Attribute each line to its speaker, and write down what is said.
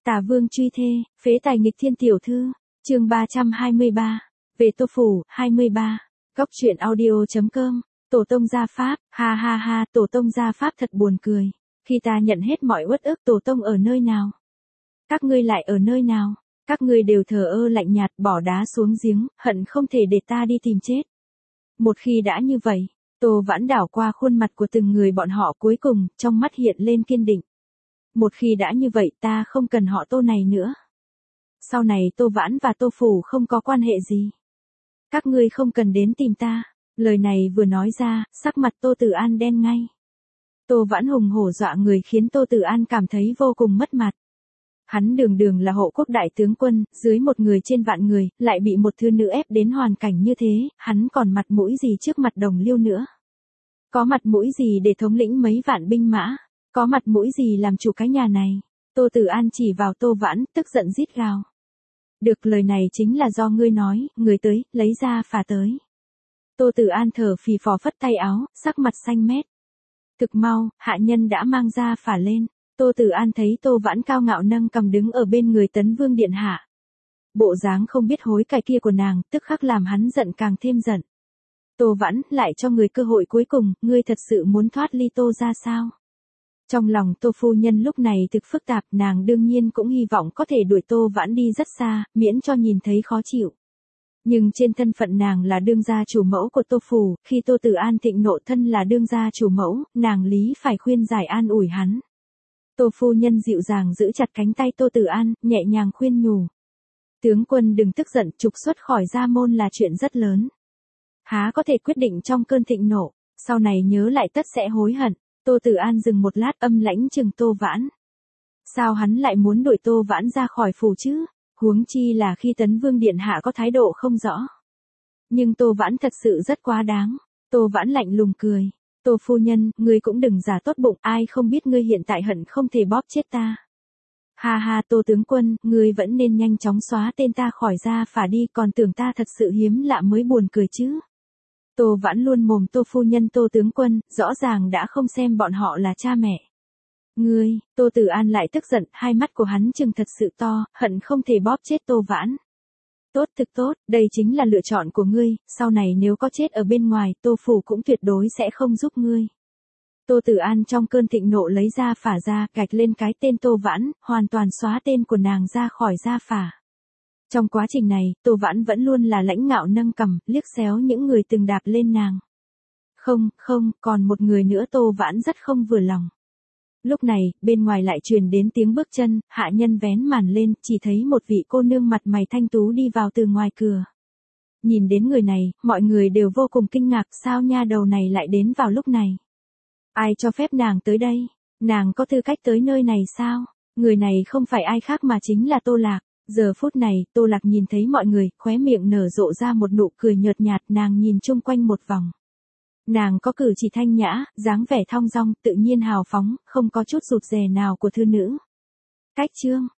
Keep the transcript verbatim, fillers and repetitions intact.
Speaker 1: Tả Vương truy thê, phế tài nghịch thiên tiểu thư, chương ba trăm hai mươi ba, về Tô Phủ, hai mươi ba, góc truyện audio.com, tổ tông gia pháp, ha ha ha, tổ tông gia pháp thật buồn cười, khi ta nhận hết mọi uất ức tổ tông ở nơi nào? Các ngươi lại ở nơi nào? Các ngươi đều thờ ơ lạnh nhạt bỏ đá xuống giếng, hận không thể để ta đi tìm chết. Một khi đã như vậy, Tô Vãn đảo qua khuôn mặt của từng người bọn họ cuối cùng, trong mắt hiện lên kiên định. Một khi đã như vậy ta không cần họ Tô này nữa. Sau này Tô Vãn và Tô Phủ không có quan hệ gì. Các ngươi không cần đến tìm ta. Lời này vừa nói ra, sắc mặt Tô Tử An đen ngay. Tô Vãn hùng hổ dọa người khiến Tô Tử An cảm thấy vô cùng mất mặt. Hắn đường đường là hộ quốc đại tướng quân, dưới một người trên vạn người, lại bị một thư nữ ép đến hoàn cảnh như thế, hắn còn mặt mũi gì trước mặt Đồng Liêu nữa. Có mặt mũi gì để thống lĩnh mấy vạn binh mã, có mặt mũi gì làm chủ cái nhà này. Tô Tử An chỉ vào Tô Vãn, tức giận rít gào. Được, lời này chính là do ngươi nói, người tới, lấy ra phả tới. Tô Tử An thở phì phò phất tay áo, sắc mặt xanh mét. Thực mau, hạ nhân đã mang ra phả lên. Tô Tử An thấy Tô Vãn cao ngạo nâng cầm đứng ở bên người Tấn Vương điện hạ. Bộ dáng không biết hối cải kia của nàng, tức khắc làm hắn giận càng thêm giận. Tô Vãn, lại cho người cơ hội cuối cùng, ngươi thật sự muốn thoát ly Tô ra sao? Trong lòng Tô phu nhân lúc này thực phức tạp, nàng đương nhiên cũng hy vọng có thể đuổi Tô Vãn đi rất xa, miễn cho nhìn thấy khó chịu. Nhưng trên thân phận nàng là đương gia chủ mẫu của Tô Phủ, khi Tô Tử An thịnh nộ thân là đương gia chủ mẫu, nàng lý phải khuyên giải an ủi hắn. Tô phu nhân dịu dàng giữ chặt cánh tay Tô Tử An, nhẹ nhàng khuyên nhủ. Tướng quân đừng tức giận, trục xuất khỏi gia môn là chuyện rất lớn. Há có thể quyết định trong cơn thịnh nộ, sau này nhớ lại tất sẽ hối hận. Tô Tử An dừng một lát âm lãnh chừng Tô Vãn. Sao hắn lại muốn đuổi Tô Vãn ra khỏi phủ chứ? Huống chi là khi Tấn Vương điện hạ có thái độ không rõ. Nhưng Tô Vãn thật sự rất quá đáng. Tô Vãn lạnh lùng cười. Tô phu nhân, ngươi cũng đừng giả tốt bụng, ai không biết ngươi hiện tại hận không thể bóp chết ta. Ha ha, Tô tướng quân, ngươi vẫn nên nhanh chóng xóa tên ta khỏi ra phả đi, còn tưởng ta thật sự hiếm lạ mới buồn cười chứ. Tô Vãn luôn mồm Tô phu nhân Tô tướng quân, rõ ràng đã không xem bọn họ là cha mẹ. Ngươi, Tô Tử An lại tức giận, hai mắt của hắn trừng thật sự to, hận không thể bóp chết Tô Vãn. Tốt, thực tốt, đây chính là lựa chọn của ngươi, sau này nếu có chết ở bên ngoài, Tô Phủ cũng tuyệt đối sẽ không giúp ngươi. Tô Tử An trong cơn thịnh nộ lấy ra phả ra, gạch lên cái tên Tô Vãn, hoàn toàn xóa tên của nàng ra khỏi gia phả. Trong quá trình này, Tô Vãn vẫn luôn là lãnh ngạo nâng cằm, liếc xéo những người từng đạp lên nàng. Không, không, còn một người nữa Tô Vãn rất không vừa lòng. Lúc này, bên ngoài lại truyền đến tiếng bước chân, hạ nhân vén màn lên, chỉ thấy một vị cô nương mặt mày thanh tú đi vào từ ngoài cửa. Nhìn đến người này, mọi người đều vô cùng kinh ngạc, sao nha đầu này lại đến vào lúc này? Ai cho phép nàng tới đây? Nàng có tư cách tới nơi này sao? Người này không phải ai khác mà chính là Tô Lạc. Giờ phút này, Tô Lạc nhìn thấy mọi người, khóe miệng nở rộ ra một nụ cười nhợt nhạt, nàng nhìn chung quanh một vòng. Nàng có cử chỉ thanh nhã, dáng vẻ thong dong, tự nhiên hào phóng, không có chút rụt rè nào của thư nữ. Cách chương,